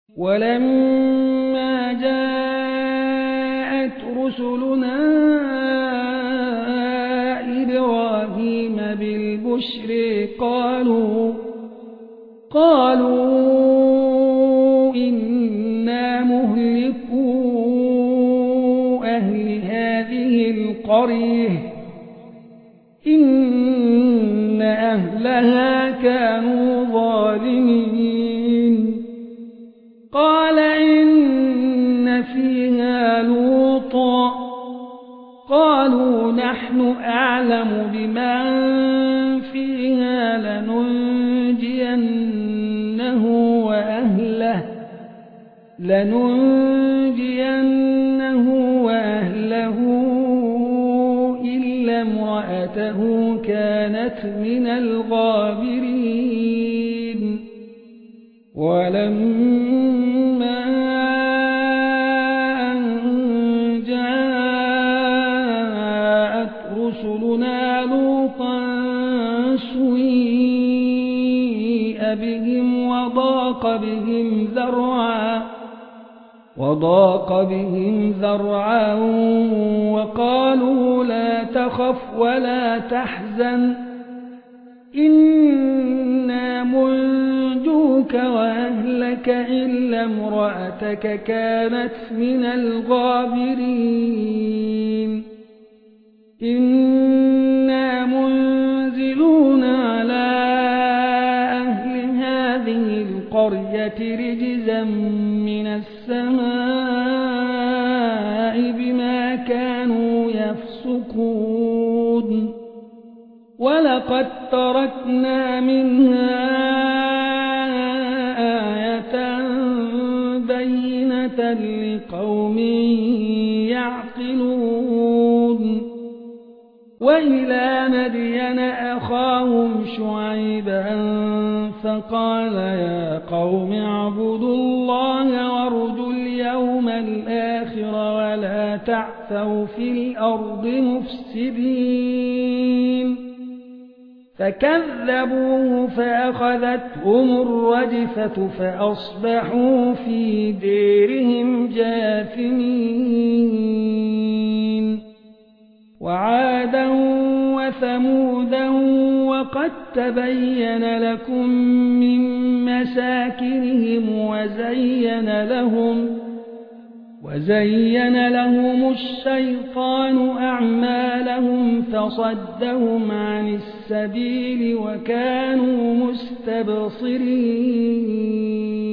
ولما جاءت رسلنا إبراهيم بالبشر قالوا إنا مهلكو أهل هذه القرية إن أهلها كانوا ظالمين قال إن فيها لوطا قالوا نحن أعلم بمن فيها لننجينه وأهله إلا امرأته كانت من الغابرين ولما أن جاءت رسلنا لوطا سيء بهم وضاق بهم ذرعا وقالوا لا تخف ولا تحزن إنا منجوك وأهلك إلا امرأتك كانت من الغابرين إنا منزلون على أهل هذه القرية رجزا من السماء بما كانوا يفسقون ولقد تركنا منها آية بينة لقوم يعقلون وإلى مدين أخاهم شعيبا فقال يا قوم اعبدوا الله وارجوا اليوم الآخر ولا تعثوا في الأرض مفسدين فكذبوه فأخذتهم الرجفة فأصبحوا في ديرهم جاثمين وعادا وثمودا وقد تبين لكم من مساكنهم وزين لهم الشيطان أعمالهم فصدهم عن السبيل وكانوا مستبصرين